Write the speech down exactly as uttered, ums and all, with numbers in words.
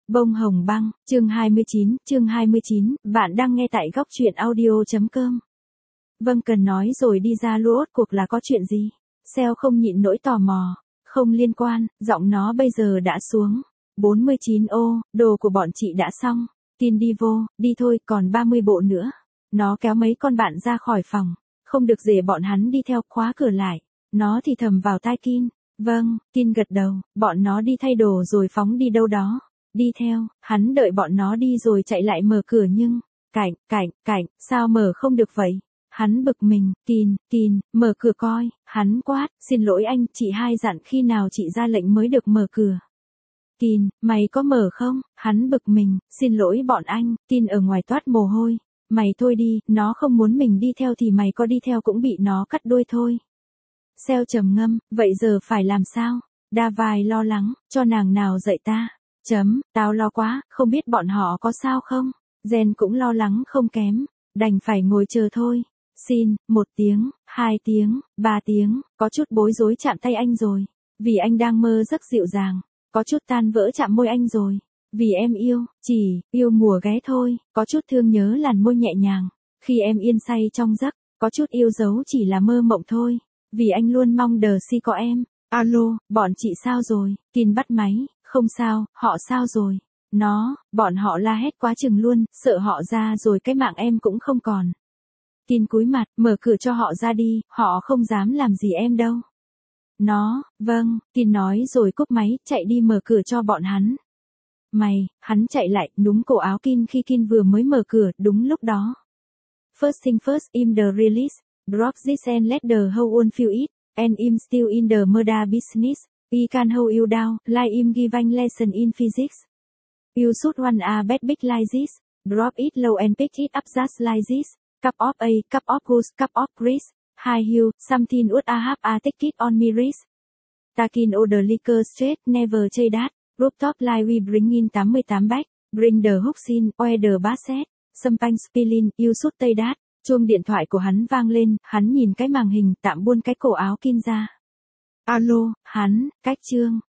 Bông hồng băng, chương hai mươi chín, chương hai mươi chín, bạn đang nghe tại góc truyện audio.com. Vâng, cần nói rồi đi ra lúa cuộc là có chuyện gì? Seo không nhịn nỗi tò mò. Không liên quan, giọng nó bây giờ đã xuống. bốn mươi chín ô, đồ của bọn chị đã xong. Tin đi vô, đi thôi, còn ba mươi bộ nữa. Nó kéo mấy con bạn ra khỏi phòng. Không được để bọn hắn đi theo, khóa cửa lại. Nó thì thầm vào tai Kin. Vâng, Kin gật đầu, bọn nó đi thay đồ rồi phóng đi đâu đó. Đi theo, hắn đợi bọn nó đi rồi chạy lại mở cửa nhưng, cạnh, cạnh, cạnh, sao mở không được vậy? Hắn bực mình, Kin, Kin, mở cửa coi, hắn quát, xin lỗi anh, chị hai dặn khi nào chị ra lệnh mới được mở cửa. Kin, mày có mở không? Hắn bực mình, xin lỗi bọn anh, Kin ở ngoài toát mồ hôi. Mày thôi đi, nó không muốn mình đi theo thì mày có đi theo cũng bị nó cắt đuôi thôi. Seo trầm ngâm, vậy giờ phải làm sao? Davai lo lắng, cho nàng nào dạy ta? Chấm, tao lo quá, không biết bọn họ có sao không? Jen cũng lo lắng không kém, đành phải ngồi chờ thôi. Xin, một tiếng, hai tiếng, ba tiếng, có chút bối rối chạm tay anh rồi. Vì anh đang mơ giấc dịu dàng, có chút tan vỡ chạm môi anh rồi. Vì em yêu, chỉ, yêu mùa ghé thôi, có chút thương nhớ làn môi nhẹ nhàng. Khi em yên say trong giấc, có chút yêu dấu chỉ là mơ mộng thôi. Vì anh luôn mong đờ si có em. Alo, bọn chị sao rồi? Kin bắt máy, không sao, họ sao rồi? Nó, bọn họ la hét quá chừng luôn, sợ họ ra rồi cái mạng em cũng không còn. Kin cúi mặt, mở cửa cho họ ra đi, họ không dám làm gì em đâu. Nó, vâng, Kin nói rồi cúp máy, chạy đi mở cửa cho bọn hắn. Mày, hắn chạy lại, núm cổ áo Kin khi Kin vừa mới mở cửa, đúng lúc đó. First thing first, im the release, drop this and let the whole world feel it. And I'm still in the murder business. I can hold you down, like I'm giving lesson in physics. You should run a bad big like this. Drop it low and pick it up just like this. Cup of A, cup of goose, cup of grease. High heel, something would I have a take it on me wrist. Taking order liquor straight, never chase that. Rooftop like we bring in tám mươi tám back. Bring the hooks in, oil the basset. Champagne spilling, you should take that. Chuông điện thoại của hắn vang lên, hắn nhìn cái màn hình, tạm buông cái cổ áo Kin ra. Alo, hắn, cách chương.